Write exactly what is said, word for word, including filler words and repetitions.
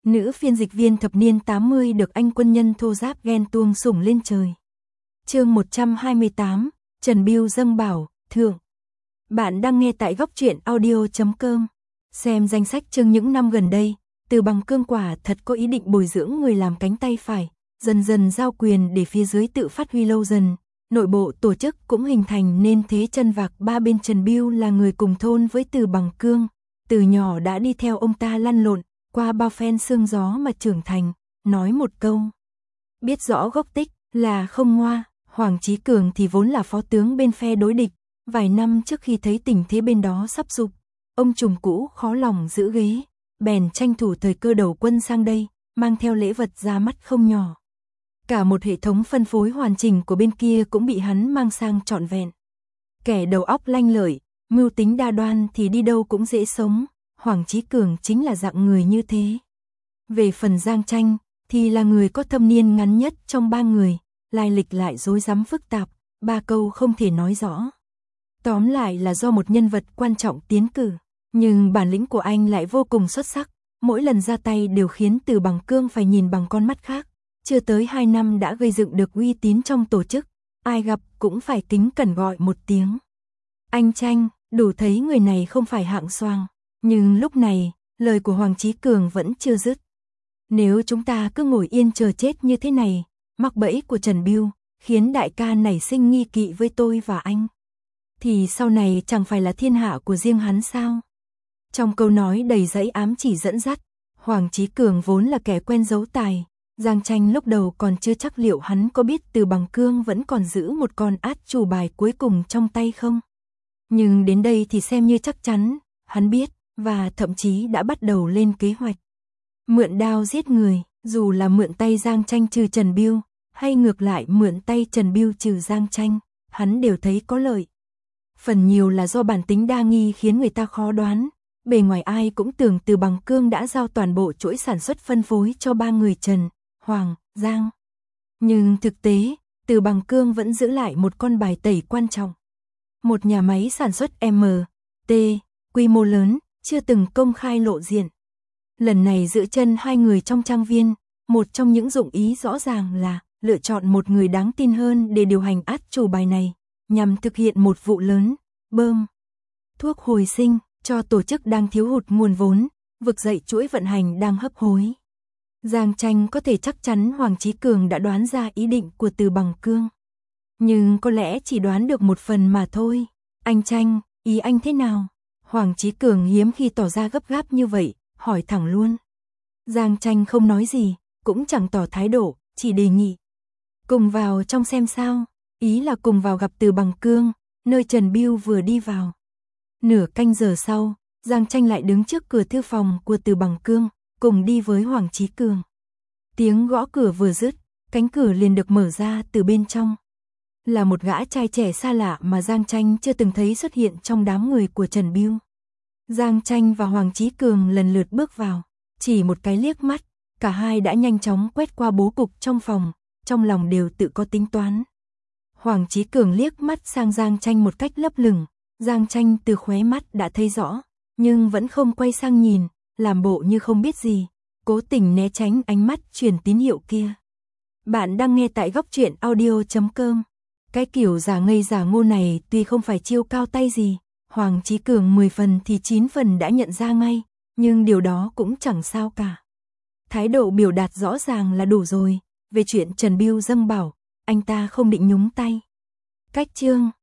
Nữ phiên dịch viên thập niên tám mươi được anh quân nhân thô giáp ghen tuông sủng lên trời. Chương một trăm hai mươi tám, Trần Bưu dâng bảo, thượng. Bạn đang nghe tại góc truyện audio chấm com. Xem danh sách chương những năm gần đây, Từ Bằng Cương quả thật có ý định bồi dưỡng người làm cánh tay phải, dần dần giao quyền để phía dưới tự phát huy lâu dần. Nội bộ tổ chức cũng hình thành nên thế chân vạc ba bên. Trần Bưu là người cùng thôn với Từ Bằng Cương, từ nhỏ đã đi theo ông ta lăn lộn, qua bao phen sương gió mà trưởng thành, nói một câu. Biết rõ gốc tích là không ngoa. Hoàng Chí Cường thì vốn là phó tướng bên phe đối địch, vài năm trước khi thấy tình thế bên đó sắp sụp, ông trùm cũ khó lòng giữ ghế, bèn tranh thủ thời cơ đầu quân sang đây, mang theo lễ vật ra mắt không nhỏ. Cả một hệ thống phân phối hoàn chỉnh của bên kia cũng bị hắn mang sang trọn vẹn. Kẻ đầu óc lanh lợi, mưu tính đa đoan thì đi đâu cũng dễ sống, Hoàng Chí Cường chính là dạng người như thế. Về phần Giang Tranh, thì là người có thâm niên ngắn nhất trong ba người, lai lịch lại rối rắm phức tạp, ba câu không thể nói rõ. Tóm lại là do một nhân vật quan trọng tiến cử, nhưng bản lĩnh của anh lại vô cùng xuất sắc, mỗi lần ra tay đều khiến Từ Bằng Cương phải nhìn bằng con mắt khác. Chưa tới hai năm đã gây dựng được uy tín trong tổ chức, ai gặp cũng phải kính cẩn gọi một tiếng. Anh Tranh, đủ thấy người này không phải hạng xoang, nhưng lúc này, lời của Hoàng Chí Cường vẫn chưa dứt. Nếu chúng ta cứ ngồi yên chờ chết như thế này, mắc bẫy của Trần Bưu, khiến đại ca nảy sinh nghi kỵ với tôi và anh, thì sau này chẳng phải là thiên hạ của riêng hắn sao? Trong câu nói đầy dẫy ám chỉ dẫn dắt, Hoàng Chí Cường vốn là kẻ quen giấu tài. Giang Tranh lúc đầu còn chưa chắc liệu hắn có biết Từ Bằng Cương vẫn còn giữ một con át chủ bài cuối cùng trong tay không. Nhưng đến đây thì xem như chắc chắn, hắn biết, và thậm chí đã bắt đầu lên kế hoạch. Mượn đao giết người, dù là mượn tay Giang Tranh trừ Trần Bưu, hay ngược lại mượn tay Trần Bưu trừ Giang Tranh, hắn đều thấy có lợi. Phần nhiều là do bản tính đa nghi khiến người ta khó đoán, bề ngoài ai cũng tưởng Từ Bằng Cương đã giao toàn bộ chuỗi sản xuất phân phối cho ba người Trần, Hoàng, Giang. Nhưng thực tế, Từ Bằng Cương vẫn giữ lại một con bài tẩy quan trọng. Một nhà máy sản xuất M, T, quy mô lớn, chưa từng công khai lộ diện. Lần này giữ chân hai người trong trang viên, một trong những dụng ý rõ ràng là lựa chọn một người đáng tin hơn để điều hành át chủ bài này, nhằm thực hiện một vụ lớn, bơm thuốc hồi sinh cho tổ chức đang thiếu hụt nguồn vốn, vực dậy chuỗi vận hành đang hấp hối. Giang Tranh có thể chắc chắn Hoàng Chí Cường đã đoán ra ý định của Từ Bằng Cương, nhưng có lẽ chỉ đoán được một phần mà thôi. Anh Tranh, ý anh thế nào? Hoàng Chí Cường hiếm khi tỏ ra gấp gáp như vậy, hỏi thẳng luôn. Giang Tranh không nói gì, cũng chẳng tỏ thái độ, chỉ đề nghị cùng vào trong xem sao, ý là cùng vào gặp Từ Bằng Cương, nơi Trần Bưu vừa đi vào. Nửa canh giờ sau, Giang Tranh lại đứng trước cửa thư phòng của Từ Bằng Cương, cùng đi với Hoàng Chí Cường. Tiếng gõ cửa vừa dứt, cánh cửa liền được mở ra từ bên trong. Là một gã trai trẻ xa lạ mà Giang Tranh chưa từng thấy xuất hiện trong đám người của Trần Bưu. Giang Tranh và Hoàng Chí Cường lần lượt bước vào, chỉ một cái liếc mắt, cả hai đã nhanh chóng quét qua bố cục trong phòng, trong lòng đều tự có tính toán. Hoàng Chí Cường liếc mắt sang Giang Tranh một cách lấp lửng, Giang Tranh từ khóe mắt đã thấy rõ, nhưng vẫn không quay sang nhìn, làm bộ như không biết gì, cố tình né tránh ánh mắt truyền tín hiệu kia. Bạn đang nghe tại góc truyện audio chấm com. Cái kiểu giả ngây giả ngô này tuy không phải chiêu cao tay gì, Hoàng Chí Cường mười phần thì chín phần đã nhận ra ngay, nhưng điều đó cũng chẳng sao cả. Thái độ biểu đạt rõ ràng là đủ rồi, về chuyện Trần Bưu dâng bảo, anh ta không định nhúng tay. Cách chương